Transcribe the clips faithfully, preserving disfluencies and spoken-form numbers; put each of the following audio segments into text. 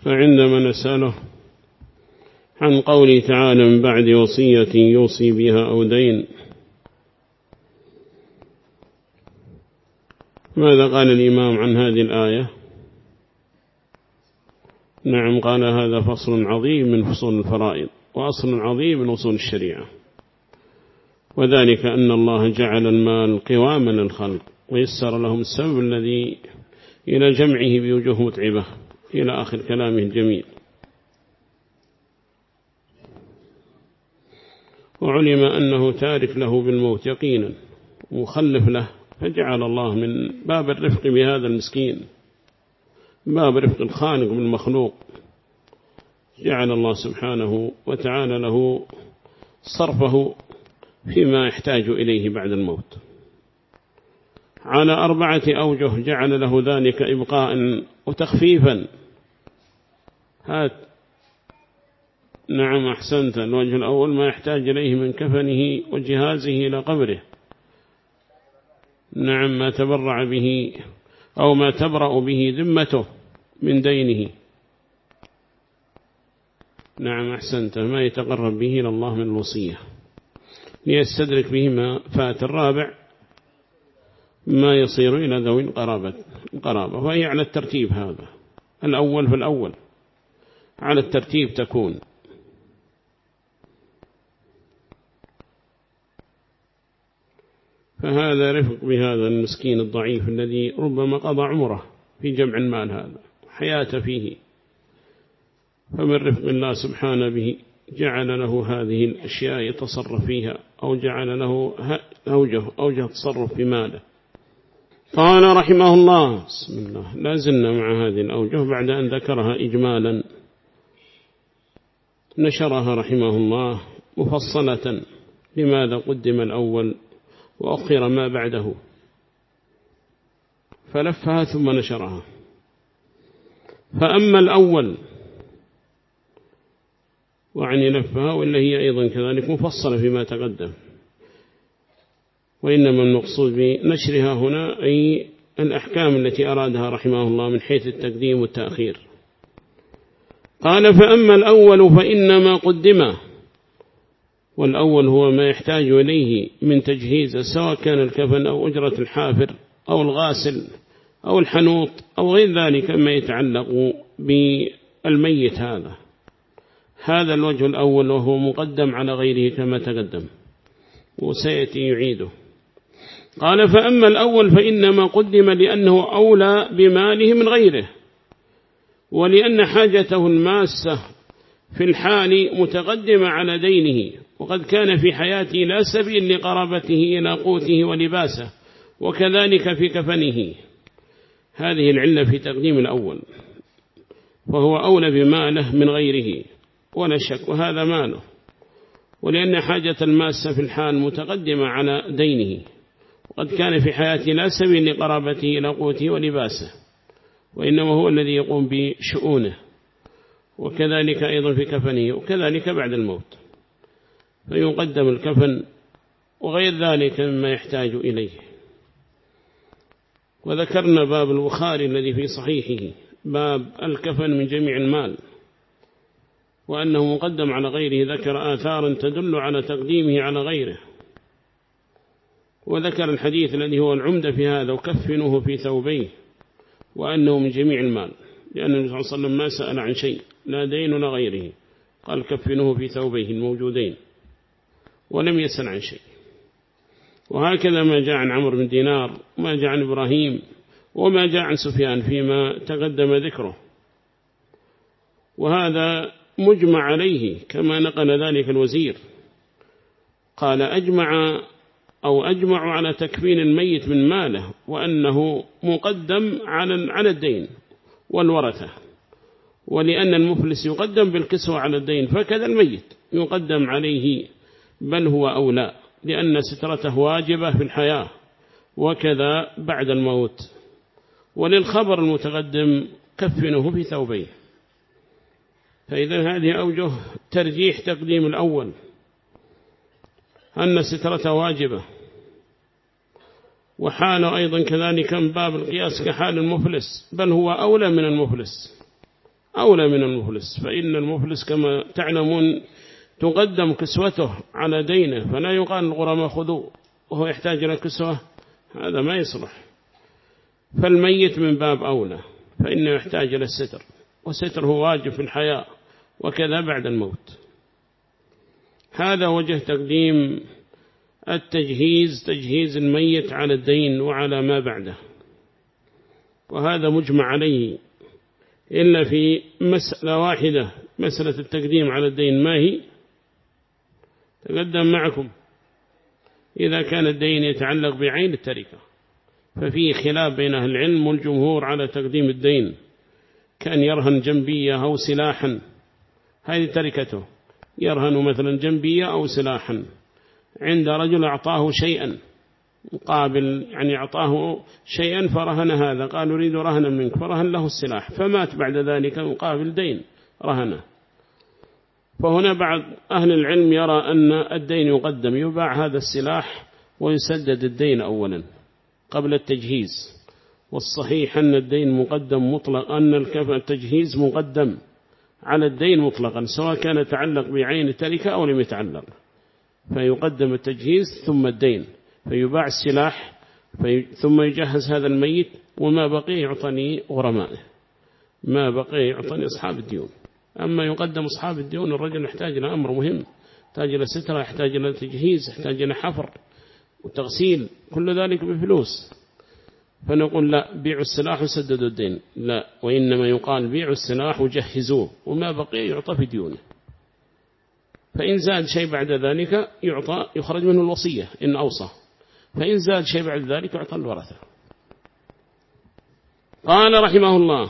فعندما نسأله عن قوله تعالى من بعد وصية يوصي بها أو دين، ماذا قال الإمام عن هذه الآية؟ نعم، قال هذا فصل عظيم من فصول الفرائض وأصل عظيم من أصول الشريعة، وذلك أن الله جعل المال قواما للخلق ويسر لهم السبب الذي إلى جمعه بوجوه متعبة إلى آخر كلامه الجميل. وعلم أنه تارك له بالموت يقينا مخلف له، فجعل الله من باب الرفق بهذا المسكين، باب رفق الخالق بالمخلوق، جعل الله سبحانه وتعالى له صرفه فيما يحتاج إليه بعد الموت على أربعة أوجه، جعل له ذلك إبقاء وتخفيفا. هات نعم أحسنت. الوجه الأول ما يحتاج إليه من كفنه وجهازه إلى قبره، نعم ما تبرع به أو ما تبرأ به ذمته من دينه، نعم أحسنت، ما يتقرب به إلى الله من الوصية ليستدرك به ما فات. الرابع ما يصير إلى ذوي القرابة القرابة، وهي على الترتيب، هذا الأول في الأول على الترتيب تكون. فهذا رفق بهذا المسكين الضعيف الذي ربما قضى عمره في جمع المال هذا حياة فيه، فمن رفق الله سبحانه به جعل له هذه الأشياء يتصرف فيها، أو جعل له أوجه أوجه تصرف في ماله. قال رحمه الله بسم الله، لا زلنا مع هذه الأوجه بعد أن ذكرها إجمالا، نشرها رحمه الله مفصلة لماذا قدم الأول وأخر ما بعده، فلفها ثم نشرها. فأما الأول وعني لفها، وإلا هي أيضا كذلك مفصلة فيما تقدم، وإنما المقصود بنشرها هنا أي الأحكام التي أرادها رحمه الله من حيث التقديم والتأخير. قال فأما الأول فإنما قدم، والأول هو ما يحتاج إليه من تجهيز، سواء كان الكفن أو أجرة الحافر أو الغاسل أو الحنوط أو غير ذلك ما يتعلق بالميت. هذا هذا الوجه الأول، وهو مقدم على غيره كما تقدم وسيأتي يعيده. قال فأما الأول فإنما قدم لأنه أولى بماله من غيره، ولأن حاجته الماسة في الحال متقدمة على دينه، وقد كان في حياته لا سبيل لقرابته إلى قوته ولباسه، وكذلك في كفنه. هذه العلة في تقديم الأول، فهو أولى بماله من غيره ولا شك، وهذا ماله، ولأن حاجة الماسة في الحال متقدمة على دينه، وقد كان في حياته لا سبيل لقرابته إلى قوته ولباسه، وإنما هو الذي يقوم بشؤونه، وكذلك أيضا في كفنه، وكذلك بعد الموت، فيقدم الكفن وغير ذلك مما يحتاج إليه. وذكرنا باب البخاري الذي في صحيحه باب الكفن من جميع المال، وأنه مقدم على غيره، ذكر آثارا تدل على تقديمه على غيره، وذكر الحديث الذي هو العمدة في هذا وكفنوه في ثوبيه، وأنه من جميع المال، لأن النبي صلى الله عليه وسلم ما سأل عن شيء لا دين ولا غيره، قال كفنوه في ثوبيه الموجودين، ولم يسأل عن شيء. وهكذا ما جاء عن عمرو بن دينار، وما جاء عن إبراهيم، وما جاء عن سفيان فيما تقدم ذكره، وهذا مجمع عليه كما نقل ذلك الوزير، قال أجمع أو أجمع على تكفين الميت من ماله، وأنه مقدم على على الدين والورثة، ولأن المفلس يقدم بالكسوة على الدين، فكذا الميت يقدم عليه، بل هو أولى، لأن سترته واجبة في الحياة وكذا بعد الموت. وللخبر المتقدم كفنه في ثوبيه. فإذا هذه أوجه ترجيح تقديم الأول، أن سترته واجبة، وحاله أيضا كذلك من باب القياس كحال المفلس، بل هو أولى من المفلس، أولى من المفلس، فإن المفلس كما تعلمون تقدم كسوته على دينه، فلا يقال الغرماء خذوا وهو يحتاج إلى كسوة، هذا ما يصلح. فالميت من باب أولى، فإنه يحتاج إلى الستر، والستر هو واجب في الحياة وكذا بعد الموت. هذا وجه تقديم التجهيز، تجهيز الميت على الدين وعلى ما بعده، وهذا مجمع عليه إلا في مسألة واحدة، مسألة التقديم على الدين. ما هي؟ تقدم معكم إذا كان الدين يتعلق بعين التركة، ففيه خلاف بين أهل العلم، والجمهور على تقديم الدين، كان يرهن جنبية أو سلاحا، هذه تركته، يرهن مثلا جنبية أو سلاحا عند رجل أعطاه شيئا مقابل، يعني أعطاه شيئا فرهن هذا، قال أريد رهنا منك، فرهن له السلاح، فمات بعد ذلك مقابل دين رهنه. فهنا بعض أهل العلم يرى أن الدين يقدم، يباع هذا السلاح ويسدد الدين أولا قبل التجهيز. والصحيح أن الدين مقدم مطلق، أن التجهيز مقدم على الدين مطلقا، سواء كان يتعلق بعين التركة أو لم يتعلق، فيقدم التجهيز ثم الدين، فيباع السلاح في ثم يجهز هذا الميت، وما بقي يعطني غرمائه، ما بقي يعطني أصحاب الديون. أما يقدم أصحاب الديون، الرجل يحتاج إلى أمر مهم، يحتاج إلى سترة، يحتاج إلى تجهيز، يحتاج إلى حفر وتغسيل، كل ذلك بفلوس. فنقول لا، بيعوا السلاح وسددوا الدين، لا، وإنما يقال بيعوا السلاح وجهزوه، وما بقي يعطى في ديونه. فإن زاد شيء بعد ذلك يعطى، يخرج منه الوصية إن أوصى، فإن زاد شيء بعد ذلك يعطى الورثة. قال رحمه الله: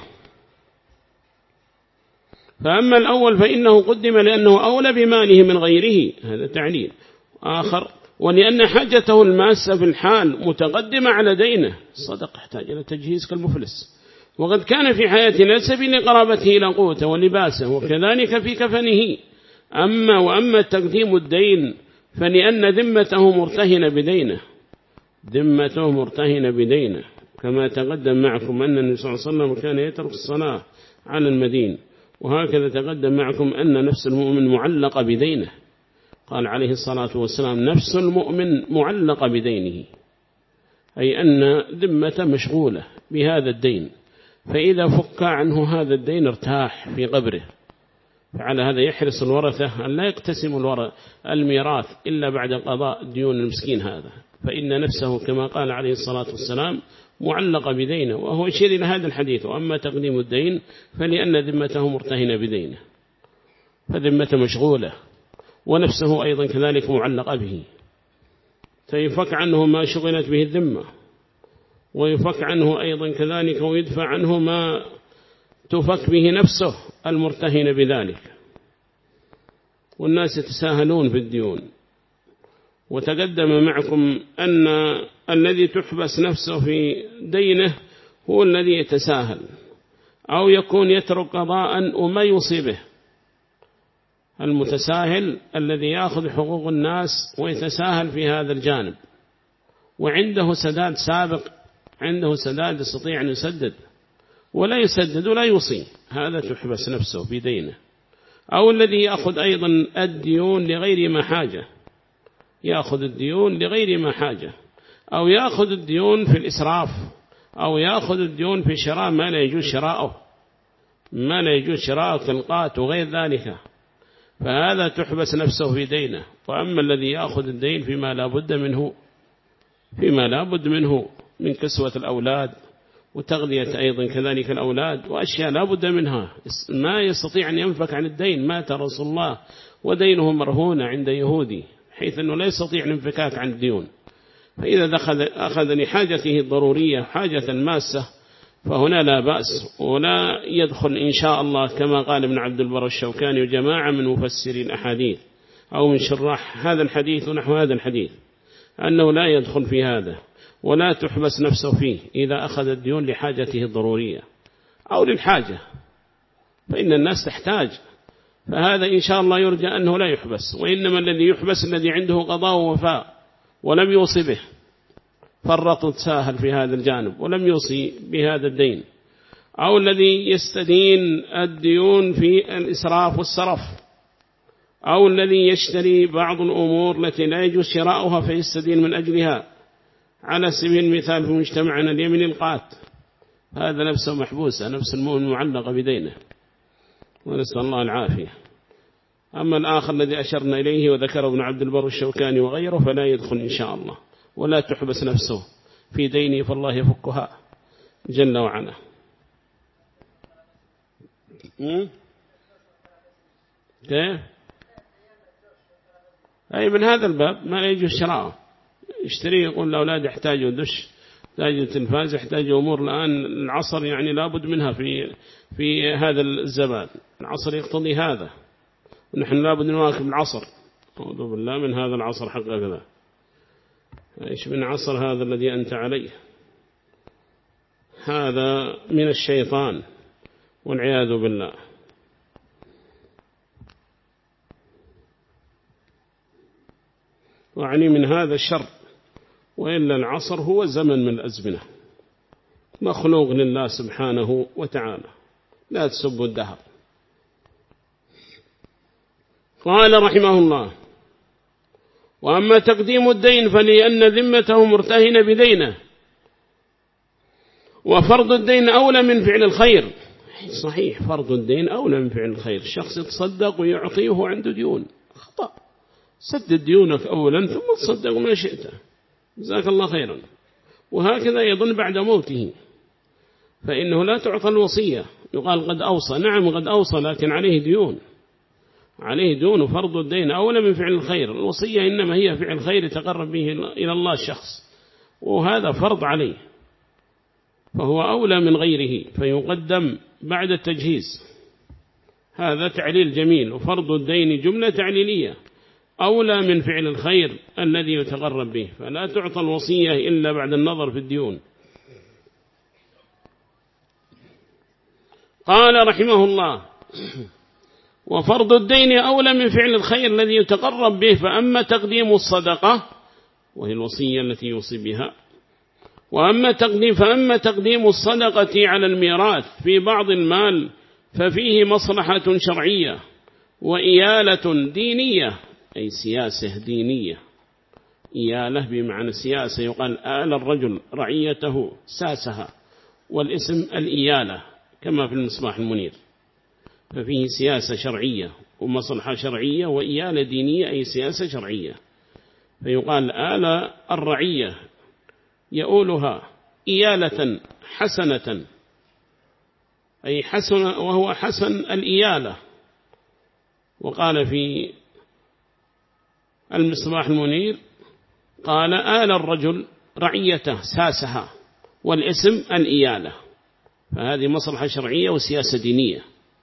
فأما الأول فإنه قدم لأنه أولى بماله من غيره، هذا تعليل آخر، ولأن حاجته الماسة في الحال متقدمة على دينه، صدق احتاج إلى تجهيز كالمفلس، وقد كان في حياته لا سبيل قرابته إلى قوته ولباسه، وكذلك في كفنه. أما وأما تقديم الدين فلأن ذمته مرتهنة بدينه، ذمته مرتهنة بدينه، كما تقدم معكم أن النبي صلى الله عليه وسلم كان يترك الصلاة على المدين، وهكذا تقدم معكم أن نفس المؤمن معلقة بدينه، قال عليه الصلاة والسلام: نفس المؤمن معلقة بدينه، أي أن ذمته مشغولة بهذا الدين، فإذا فك عنه هذا الدين ارتاح في قبره. فعلى هذا يحرص الورثة أن لا يقتسم الورث الميراث إلا بعد قضاء ديون المسكين هذا، فإن نفسه كما قال عليه الصلاة والسلام معلقة بدينه، وهو يشير إلى هذا الحديث: وأما تقديم الدين فلأن ذمته مرتهنة بدينه، فذمته مشغولة، ونفسه أيضا كذلك معلقة به، فيفك عنه ما شغلت به الذمة، ويفك عنه أيضا كذلك ويدفع عنه ما تفك به نفسه المرتهن بذلك. والناس يتساهلون في الديون، وتقدم معكم أن الذي تحبس نفسه في دينه هو الذي يتساهل، أو يكون يترك قضاء وما يصيبه. المتساهل الذي يأخذ حقوق الناس ويتساهل في هذا الجانب، وعنده سداد سابق، عنده سداد يستطيع أن يسدد ولا يسدد ولا يوصي، هذا تحبس نفسه في دينه. أو الذي يأخذ أيضا الديون لغير ما حاجة، يأخذ الديون لغير ما حاجة، أو يأخذ الديون في الإسراف، أو يأخذ الديون في شراء ما لا يجوز شراءه، ما لا يجوز شراءه كالقات وغير ذلك، فهذا تحبس نفسه في دينه. وأما الذي يأخذ الدين فيما لا بد منه، فيما لا بد منه من كسوة الأولاد وتغذية أيضا كذلك الأولاد، وأشياء لا بد منها، ما يستطيع أن ينفك عن الدين. مات رسول الله ودينه مرهون عند يهودي، حيث أنه لا يستطيع الانفكاك عن الديون، فإذا دخل أخذ لحاجته الضرورية حاجة ماسة فهنا لا بأس، ولا يدخل إن شاء الله كما قال ابن عبد البر الشوكاني وجماعة من مفسري الأحاديث أو من شراح هذا الحديث ونحو هذا الحديث، أنه لا يدخل في هذا ولا تحبس نفسه فيه إذا أخذ الديون لحاجته الضرورية أو للحاجة، فإن الناس تحتاج، فهذا إن شاء الله يرجى أنه لا يحبس. وإنما الذي يحبس الذي عنده قضاء ووفاء ولم يوصي به، فرط تساهل في هذا الجانب ولم يوصي بهذا الدين، أو الذي يستدين الديون في الإسراف والسرف، أو الذي يشتري بعض الأمور التي لا يجوز شراؤها فيستدين من أجلها، على سبيل المثال في مجتمعنا اليمن القات، هذا نفسه محبوسة، نفس المؤمن معلقة بدينه، ونسأل الله العافية. أما الآخر الذي أشرنا إليه وذكره ابن عبد البر الشوكاني وغيره فلا يدخل إن شاء الله، ولا تحبس نفسه في دينه فالله يفكها جل وعلا. كيف؟ أي من هذا الباب ما لا يجوز شراءه، يشتري يقول الأولاد يحتاجوا دش، يحتاجوا تلفاز، يحتاجوا أمور الآن العصر يعني لابد منها في في هذا الزمان، العصر يقتضي هذا، ونحن لابد نواكب العصر. أعوذ بالله من هذا العصر حق كذا. إيش من عصر هذا الذي أنت عليه؟ هذا من الشيطان والعياذ بالله. وعني من هذا الشر، وإلا العصر هو زمن من الأزمنة مخلوق لله سبحانه وتعالى، لا تسبوا الدهر. قال رحمه الله: وأما تقديم الدين فلأن ذمته مرتهنة بدينه، وفرض الدين أولى من فعل الخير. صحيح، فرض الدين أولى من فعل الخير. الشخص يتصدق ويعطيه عنده ديون، خطأ، سدد ديونك أولا ثم تصدق ما شئت، جزاك الله خيرا. وهكذا يظن بعد موته، فإنه لا تعطى الوصية، يقال قد أوصى، نعم قد أوصى، لكن عليه ديون، عليه دون، وفرض الدين أولى من فعل الخير. الوصية إنما هي فعل خير يتقرب به إلى الله الشخص، وهذا فرض عليه، فهو أولى من غيره فيقدم بعد التجهيز. هذا تعليل جميل. وفرض الدين جملة تعليلية، أولى من فعل الخير الذي يتقرب به، فلا تعطى الوصية إلا بعد النظر في الديون. قال رحمه الله: وفرض الدين أولى من فعل الخير الذي يتقرب به. فأما تقديم الصدقة وهي الوصية التي يوصي بها، وأما تقديم فأما تقديم الصدقة على الميراث في بعض المال ففيه مصلحة شرعية وإيالة دينية، أي سياسة دينية. إيالة بمعنى سياسة، يقال آل الرجل رعيته ساسها، والاسم الإيالة كما في المصباح المنير، ففيه سياسة شرعية ومصلحة شرعية وإيالة دينية، أي سياسة شرعية. فيقال آل الرعية يؤولها إيالة حسنة، أي حسن، وهو حسن الإيالة. وقال في المصباح المنير قال آل الرجل رعيته ساسها، والاسم الإيالة، فهذه مصلحة شرعية وسياسة دينية.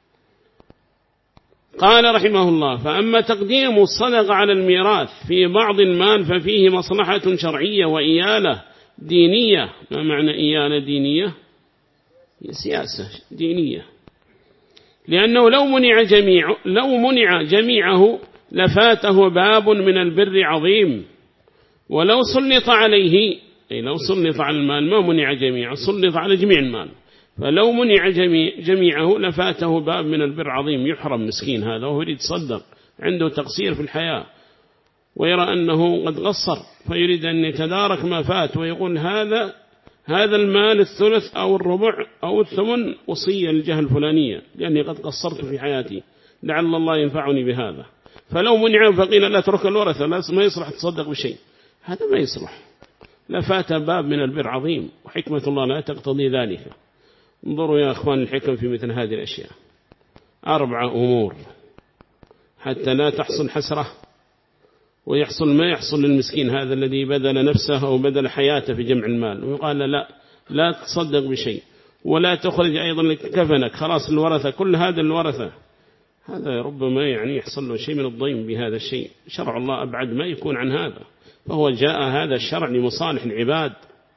قال رحمه الله: فأما تقديم الصدقة على الميراث في بعض المال ففيه مصلحة شرعية وإيالة دينية. ما معنى إيالة دينية؟ سياسة دينية، لأنه لو منع جميع لو منع جميعه لفاته باب من البر عظيم، ولو سلط عليه، أي لو سلط على المال، ما منع جميعه، سلط على جميع المال، فلو منع جميع جميعه لفاته باب من البر عظيم، يحرم مسكين هذا وهو يريد يتصدق، عنده تقصير في الحياة ويرى أنه قد قصر، فيريد أن يتدارك ما فات، ويقول هذا هذا المال الثلث أو الربع أو الثمن وصية للجهة الفلانية لأني قد قصرت في حياتي، لعل الله ينفعني بهذا. فلو منع فقيل لا ترك الورثة، لا ما يصلح تصدق بشيء، هذا ما يصلح، لفات باب من البر عظيم، وحكمة الله لا تقتضي ذلك. انظروا يا أخوان الحكم في مثل هذه الأشياء، أربع أمور حتى لا تحصل حسرة ويحصل ما يحصل للمسكين هذا الذي بدل نفسه أو بدل حياته في جمع المال، ويقال لا لا تصدق بشيء، ولا تخرج أيضا كفنك، خلاص الورثة كل هذا الورثة، هذا ربما يعني يحصل له شيء من الضيم بهذا الشيء. شرع الله أبعد ما يكون عن هذا، فهو جاء هذا الشرع لمصالح العباد.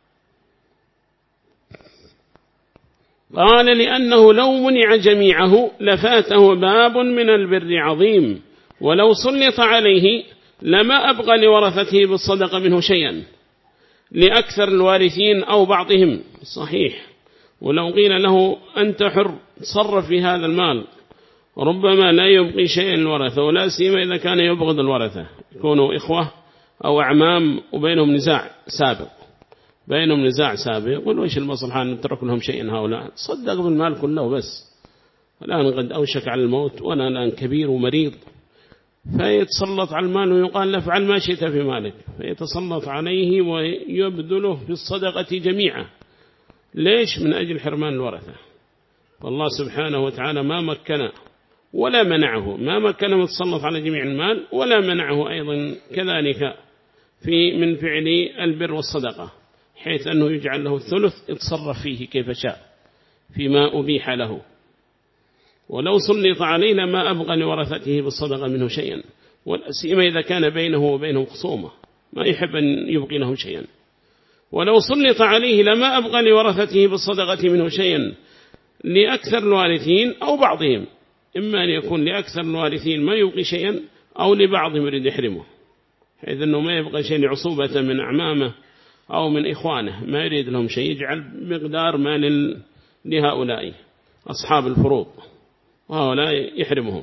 قال: لأنه لو منع جميعه لفاته باب من البر عظيم، ولو سلط عليه لما أبقى لورثته بالصدقة منه شيئا لأكثر الوارثين أو بعضهم. صحيح، ولو قيل له أنت حر تصرف في هذا المال ربما لا يبقي شيئا للورثة، ولا سيما إذا كان يبغض الورثة يكونوا إخوة أو أعمام وبينهم نزاع سابق بينهم نزاع سابق يقول وإيش المصلحة أن نترك لهم شيئا هؤلاء، صدق بالمال كله بس، الآن قد أوشك على الموت وأنا الآن كبير ومريض، فيتسلط على المال ويقال له افعل ما شئت في مالك، فيتسلط عليه ويبذله في الصدقة جميعا. ليش؟ من أجل حرمان الورثة. والله سبحانه وتعالى ما مكن ولا منعه، ما مكن من تسلط على جميع المال ولا منعه أيضا كذلك في من فعل البر والصدقة، حيث أنه يجعل له الثلث يتصرف فيه كيف شاء فيما أبيح له، ولو سلط عليه لما أبقى لورثته بالصدقة منه شيئا، والأسيما إذا كان بينه وبينهم خصومة ما يحب أن يبقي لهم شيئا، ولو سلط عليه لما أبقى لورثته بالصدقة منه شيئا لأكثر الوارثين أو بعضهم، إما أن يكون لأكثر الوارثين ما يبقي شيئا أو لبعضهم يريد يحرمه، حيث أنه ما يبقى شيء لعصوبة من أعمامه أو من إخوانه ما يريد لهم شيء، يجعل مقدار ما لهؤلاء أصحاب الفروض وهؤلاء يحرمهم.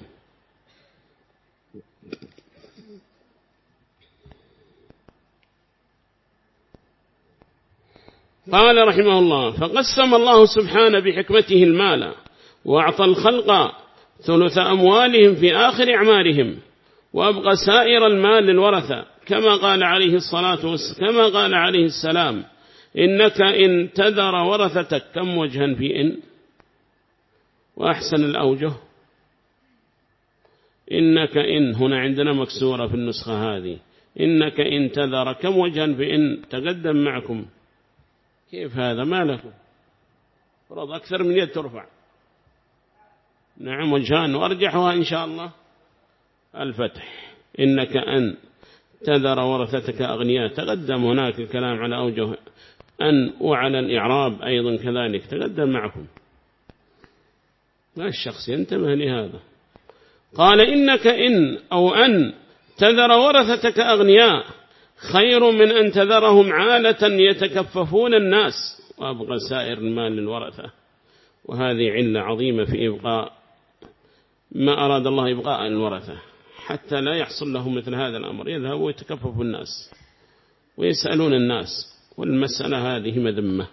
قال رحمه الله فقسم الله سبحانه بحكمته المال وأعطى الخلق ثلث أموالهم في آخر أعمارهم وأبقى سائر المال للورثة، كما قال عليه الصلاة والسلام كما قال عليه السلام إنك إن تذر ورثتك كم وجها في إن، وأحسن الأوجه إنك إن هنا عندنا مكسورة في النسخة هذه، إنك إن تذر كم وجها في إن تقدم معكم، كيف هذا ما لكم فرض أكثر من يد ترفع، نعم وجهان وأرجحها إن شاء الله الفتح، إنك أن تذر ورثتك أغنياء، تقدم هناك الكلام على أوجه أن وعلى الإعراب أيضا كذلك تقدم معكم، ما الشخص ينتبه لهذا. قال إنك إن أو أن تذر ورثتك أغنياء خير من أن تذرهم عالة يتكففون الناس وأبقى سائر المال للورثة، وهذه علة عظيمة في إبقاء ما أراد الله إبقاء الورثة، حتى لا يحصل لهم مثل هذا الأمر، يذهبوا ويتكففوا الناس ويسألون الناس، والمسألة هذه مذمة،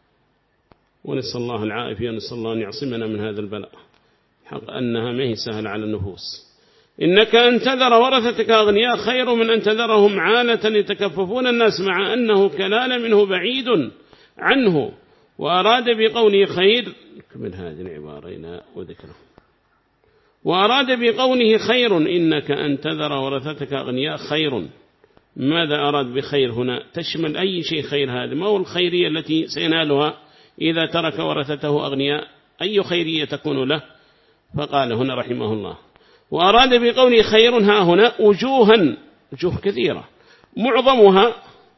ونسأل الله العافية ونسأل الله أن يعصمنا من هذا البلاء، حق أنها ما هي سهل على النفوس. إنك أن تذر ورثتك أغنياء خير من أن تذرهم عالة يتكففون الناس، مع أنه كلال منه بعيد عنه، وأراد بقوله خير من هذه العبارة إلى وذكره، وأراد بقوله خير إنك أن تذر ورثتك أغنياء خير. ماذا أراد بخير هنا؟ تشمل أي شيء خير، هذا ما هو الخيرية التي سينالها إذا ترك ورثته أغنياء، أي خيرية تكون له؟ فقال هنا رحمه الله وأراد بقوله خير ها هنا وجوها، وجوه كثيرة معظمها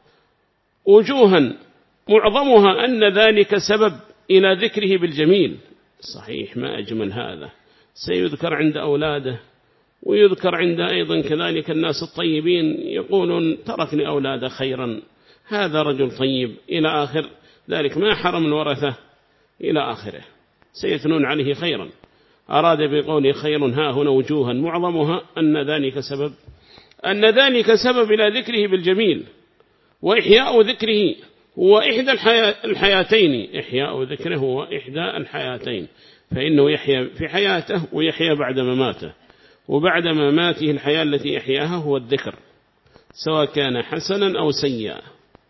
وجوها معظمها أن ذلك سبب إلى ذكره بالجميل، صحيح ما أجمل هذا، سيذكر عند أولاده ويذكر عند أيضا كذلك الناس الطيبين، يقولون تركني أولاده خيرا، هذا رجل طيب إلى آخر ذلك، ما حرم الورثة إلى آخره، سيثنون عليه خيرا. أراد بقوله خير ها هنا وجوها معظمها أن ذلك سبب أن ذلك سبب إلى ذكره بالجميل، وإحياء ذكره هو إحدى الحياتين، إحياء ذكره هو إحدى الحياتين، فإنه يحيا في حياته ويحيا بعد مماته، وبعد مماته الحياة التي يحياها هو الذكر، سواء كان حسنا أو سيئا،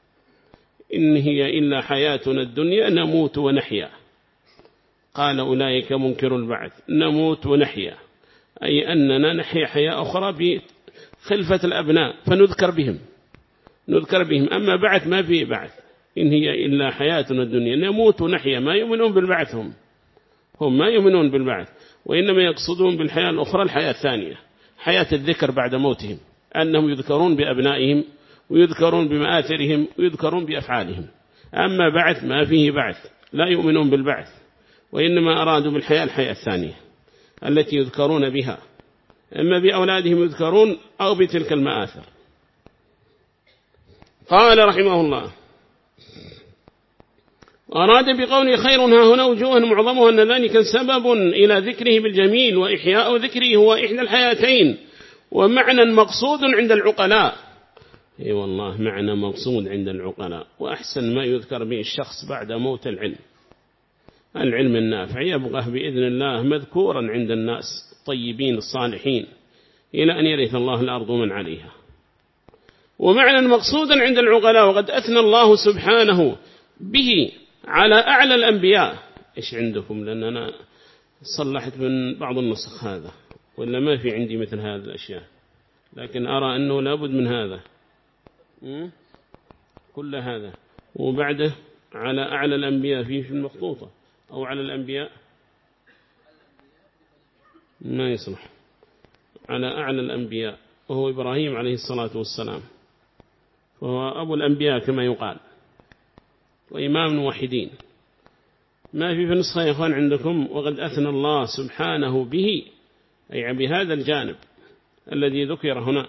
إن هي إلا حياتنا الدنيا نموت ونحيا. قال أولئك منكر البعث، نموت ونحيا أي أننا نحيا حياة أخرى بخلفة الأبناء فنذكر بهم نذكر بهم أما بعث ما فيه بعث، إن هي إلا حياتنا الدنيا نموت ونحيا، ما يؤمنون بالبعث، هم هم ما يؤمنون بالبعث، وإنما يقصدون بالحياة الأخرى الحياة الثانية، حياة الذكر بعد موتهم، أنهم يذكرون بأبنائهم ويذكرون بمآثرهم ويذكرون بأفعالهم، أما بعث ما فيه بعث، لا يؤمنون بالبعث، وإنما أرادوا بالحياة الحياة الثانية التي يذكرون بها، إما بأولادهم يذكرون أو بتلك المآثر. قال رحمه الله وأراد بقوله خير ها هنا وجوه معظمها أن ذلك سبب إلى ذكره بالجميل، وإحياء ذكره هو إحدى الحياتين، ومعنى مقصود عند العقلاء. اي والله معنى مقصود عند العقلاء، وأحسن ما يذكر به الشخص بعد موت العلم، العلم النافع يبقى بإذن الله مذكورا عند الناس الطيبين الصالحين إلى أن يرث الله الأرض من عليها. ومعنى مقصودا عند العقلاء، وقد أثنى الله سبحانه به على أعلى الأنبياء. إيش عندكم؟ لأن أنا صلحت من بعض النسخ هذا، ولا ما في عندي مثل هذه الأشياء، لكن أرى أنه لابد من هذا كل هذا. وبعده على أعلى الأنبياء فيه في المخطوطة، أو على الأنبياء ما يصلح، على أعلى الأنبياء وهو إبراهيم عليه الصلاة والسلام، وهو أبو الأنبياء كما يقال، وإمام الموحدين. ما في في النسخة يا إخوان عندكم وقد أثنى الله سبحانه به، أي بهذا الجانب الذي ذكر هنا،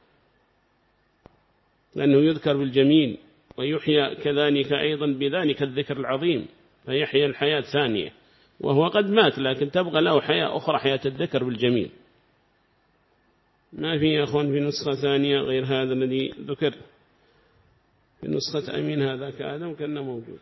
لأنه يذكر بالجميل ويحيى كذلك أيضا بذلك الذكر العظيم، فيحيى الحياة ثانية، وهو قد مات لكن تبقى له حياة أخرى، حياة الذكر بالجميل. ما في يا أخوان في نسخة ثانية غير هذا الذي ذكر في نسخة أمين هذا كآدم كان موجود.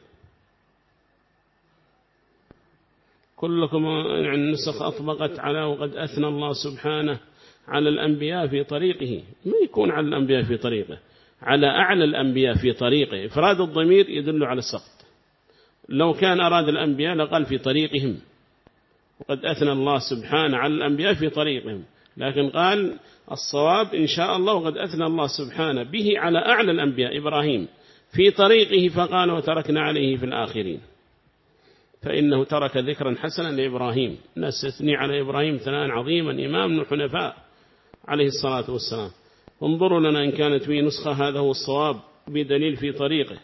كلكم يعني النسخ أطبقت على وقد أثنى الله سبحانه على الأنبياء في طريقه، ما يكون على الأنبياء في طريقه، على أعلى الأنبياء في طريقه. إفراد الضمير يدل على السقط، لو كان أراد الأنبياء لقال في طريقهم، وقد أثنى الله سبحانه على الأنبياء في طريقهم، لكن قال الصواب إن شاء الله وقد أثنى الله سبحانه به على أعلى الأنبياء إبراهيم في طريقه، فقال وتركنا عليه في الآخرين، فإنه ترك ذكرا حسنا لإبراهيم. نستثني على إبراهيم ثناء عظيما، إمام الحنفاء عليه الصلاة والسلام. انظروا لنا إن كانت في نسخة هذا هو الصواب بدليل في طريقه.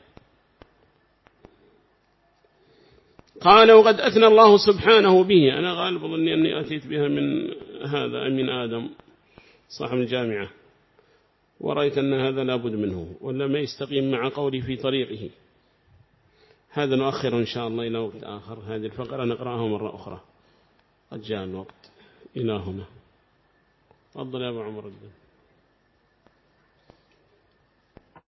قال وقد أثنى الله سبحانه به. أنا غالب ظني أني أتيت بها من هذا من آدم صاحب الجامعة، ورأيت أن هذا لابد منه ولا ما يستقيم مع قولي في طريقه. هذا نؤخر إن شاء الله إلى وقت آخر، هذه الفقرة نقرأها مرة أخرى، قد جاء الوقت إلى هنا. تفضل يا أبو عمر الدين.